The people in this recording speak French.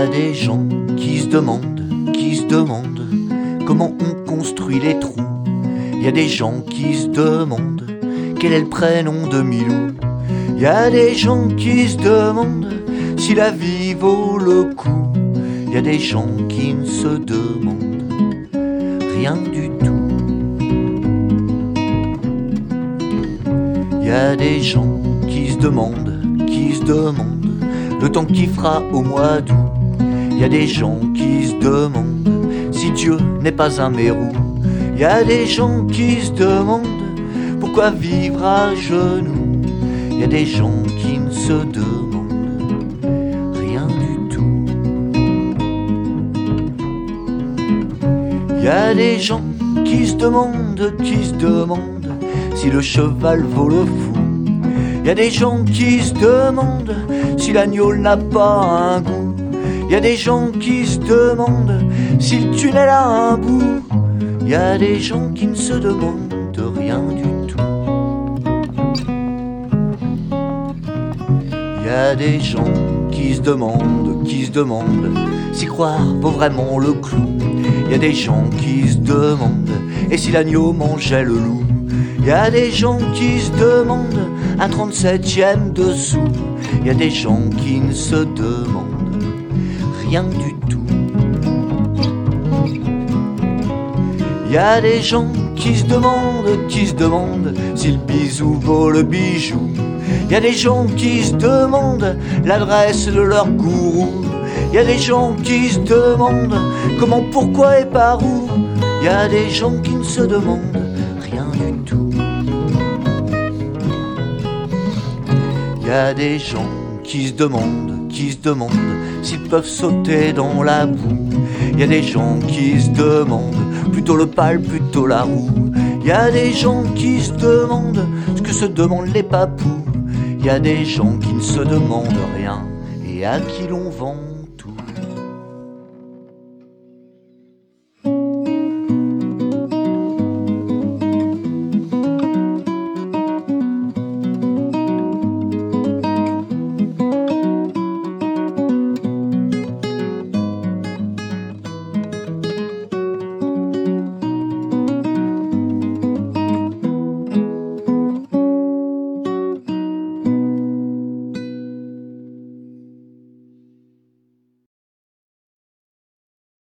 a des gens qui se demandent comment on construit les trous. Il y a des gens qui se demandent quel est le prénom de Milou. Il y a des gens qui se demandent si la vie vaut le coup. Il y a des gens qui ne se demandent rien du tout. Il y a des gens qui se demandent le temps qu'il fera au mois d'août. Il y a des gens qui se demandent si Dieu n'est pas un mérou. Il y a des gens qui se demandent pourquoi vivre à genoux. Il y a des gens qui ne se demandent rien du tout. Il y a des gens qui se demandent si le cheval vaut le fou. Il y a des gens qui se demandent si l'agneau n'a pas un goût. Il y a des gens qui se demandent si le tunnel a un bout. Il y a des gens qui ne se demandent rien du tout. Il y a des gens qui se demandent si croire vaut vraiment le clou. Il y a des gens qui se demandent et si l'agneau mangeait le loup. Il y a des gens qui se demandent un 37e dessous. Il y a des gens qui ne se demandent rien du tout. Il y a des gens qui se demandent si le bisou vaut le bijou. Il y a des gens qui se demandent l'adresse de leur gourou. Il y a des gens qui se demandent comment, pourquoi et par où. Il y a des gens qui ne se demandent rien du tout. Il y a des gens qui se demandent s'ils peuvent sauter dans la boue. Il y a des gens qui se demandent plutôt le pal, plutôt la roue. Il y a des gens qui se demandent ce que se demandent les papous. Il y a des gens qui ne se demandent rien et à qui l'on vend